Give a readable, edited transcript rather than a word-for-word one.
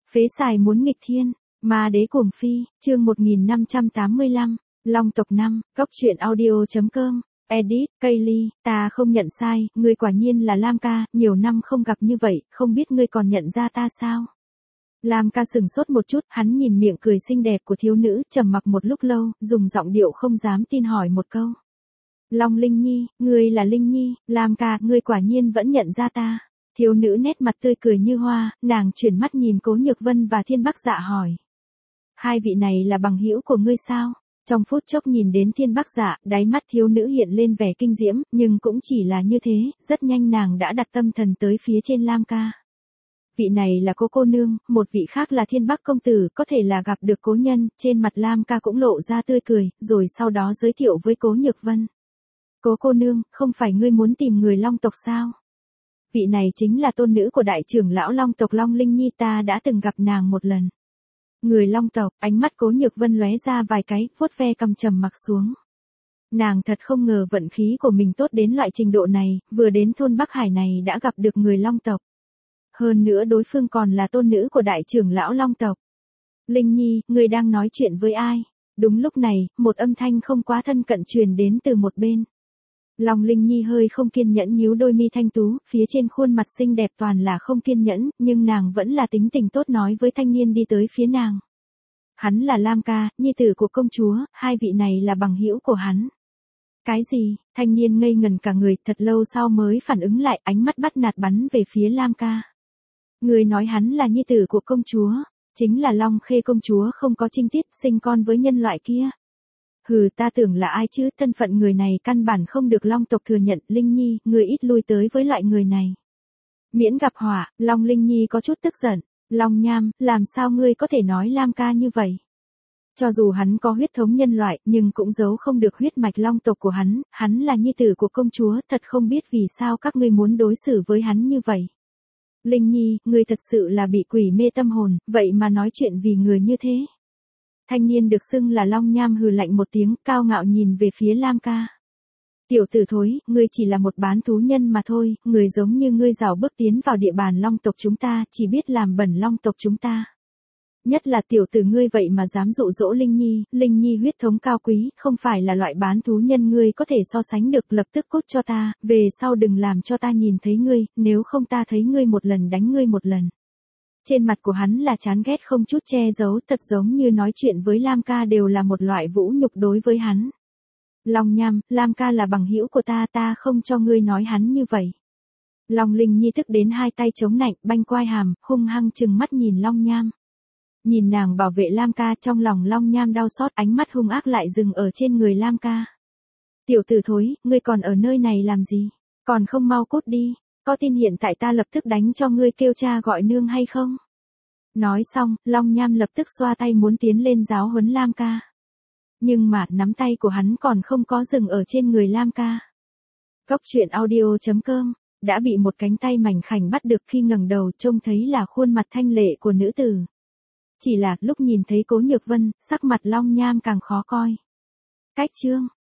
Phế xài muốn nghịch thiên, ma đế cuồng phi, chương 1585, Long tộc 5, Cốc truyện audio.com, edit, Kaylee, ta không nhận sai, ngươi quả nhiên là Lam ca, nhiều năm không gặp như vậy, không biết ngươi còn nhận ra ta sao? Lam ca sừng sốt một chút, hắn nhìn miệng cười xinh đẹp của thiếu nữ, trầm mặc một lúc lâu, dùng giọng điệu không dám tin hỏi một câu. Long Linh Nhi, ngươi là Linh Nhi, Lam ca, ngươi quả nhiên vẫn nhận ra ta. Thiếu nữ nét mặt tươi cười như hoa, nàng chuyển mắt nhìn Cố Nhược Vân và Thiên Bắc Dạ hỏi. Hai vị này là bằng hữu của ngươi sao? Trong phút chốc nhìn đến Thiên Bắc Dạ, đáy mắt thiếu nữ hiện lên vẻ kinh diễm, nhưng cũng chỉ là như thế, rất nhanh nàng đã đặt tâm thần tới phía trên Lam ca. Vị này là cô nương, một vị khác là Thiên Bắc công tử, có thể là gặp được cố nhân, trên mặt Lam ca cũng lộ ra tươi cười, rồi sau đó giới thiệu với Cố Nhược Vân. Cô nương, không phải ngươi muốn tìm người Long tộc sao? Vị này chính là tôn nữ của đại trưởng lão Long tộc Long Linh Nhi, ta đã từng gặp nàng một lần. Người Long tộc, ánh mắt Cố Nhược Vân lóe ra vài cái, vuốt ve cầm trầm mặc xuống. Nàng thật không ngờ vận khí của mình tốt đến loại trình độ này, vừa đến thôn Bắc Hải này đã gặp được người Long tộc. Hơn nữa đối phương còn là tôn nữ của đại trưởng lão Long tộc. Linh Nhi, ngươi đang nói chuyện với ai? Đúng lúc này, một âm thanh không quá thân cận truyền đến từ một bên. Long Linh Nhi hơi không kiên nhẫn nhíu đôi mi thanh tú, phía trên khuôn mặt xinh đẹp toàn là không kiên nhẫn, nhưng nàng vẫn là tính tình tốt nói với thanh niên đi tới phía nàng. Hắn là Lam ca, nhi tử của công chúa, hai vị này là bằng hữu của hắn. Cái gì? Thanh niên ngây ngần cả người, thật lâu sau mới phản ứng lại, ánh mắt bắt nạt bắn về phía Lam ca. Người nói hắn là nhi tử của công chúa, chính là Long Khê công chúa không có trinh tiết sinh con với nhân loại kia. Hừ, ta tưởng là ai chứ, thân phận người này căn bản không được Long tộc thừa nhận. Linh Nhi, người ít lui tới với loại người này. Miễn gặp họa. Long Linh Nhi có chút tức giận. Long Nham, làm sao ngươi có thể nói Lam ca như vậy? Cho dù hắn có huyết thống nhân loại, nhưng cũng giấu không được huyết mạch Long tộc của hắn là nhi tử của công chúa, thật không biết vì sao các ngươi muốn đối xử với hắn như vậy. Linh Nhi, ngươi thật sự là bị quỷ mê tâm hồn, vậy mà nói chuyện vì người như thế. Thanh niên được xưng là Long Nham hừ lạnh một tiếng, cao ngạo nhìn về phía Lam ca. Tiểu tử thối, ngươi chỉ là một bán thú nhân mà thôi, người giống như ngươi rảo bước tiến vào địa bàn Long tộc chúng ta, chỉ biết làm bẩn Long tộc chúng ta. Nhất là tiểu tử ngươi vậy mà dám dụ dỗ Linh Nhi huyết thống cao quý, không phải là loại bán thú nhân ngươi có thể so sánh được, lập tức cút cho ta, về sau đừng làm cho ta nhìn thấy ngươi, nếu không ta thấy ngươi một lần đánh ngươi một lần. Trên mặt của hắn là chán ghét không chút che giấu, thật giống như nói chuyện với Lam ca đều là một loại vũ nhục đối với hắn. Long Nham, Lam ca là bằng hữu của ta không cho ngươi nói hắn như vậy. Long Linh Nhi tức đến hai tay chống nạnh, banh quai hàm, hung hăng trừng mắt nhìn Long Nham. Nhìn nàng bảo vệ Lam ca, trong lòng Long Nham đau xót, ánh mắt hung ác lại dừng ở trên người Lam ca. Tiểu tử thối, ngươi còn ở nơi này làm gì? Còn không mau cút đi, có tin hiện tại ta lập tức đánh cho ngươi kêu cha gọi nương hay không? Nói xong, Long Nham lập tức xoa tay muốn tiến lên giáo huấn Lam ca. Nhưng mà, nắm tay của hắn còn không có dừng ở trên người Lam ca. Cốc truyện audio.com, đã bị một cánh tay mảnh khảnh bắt được, khi ngẩng đầu trông thấy là khuôn mặt thanh lệ của nữ tử. Chỉ là, lúc nhìn thấy Cố Nhược Vân, sắc mặt Long Nham càng khó coi. Cách chương.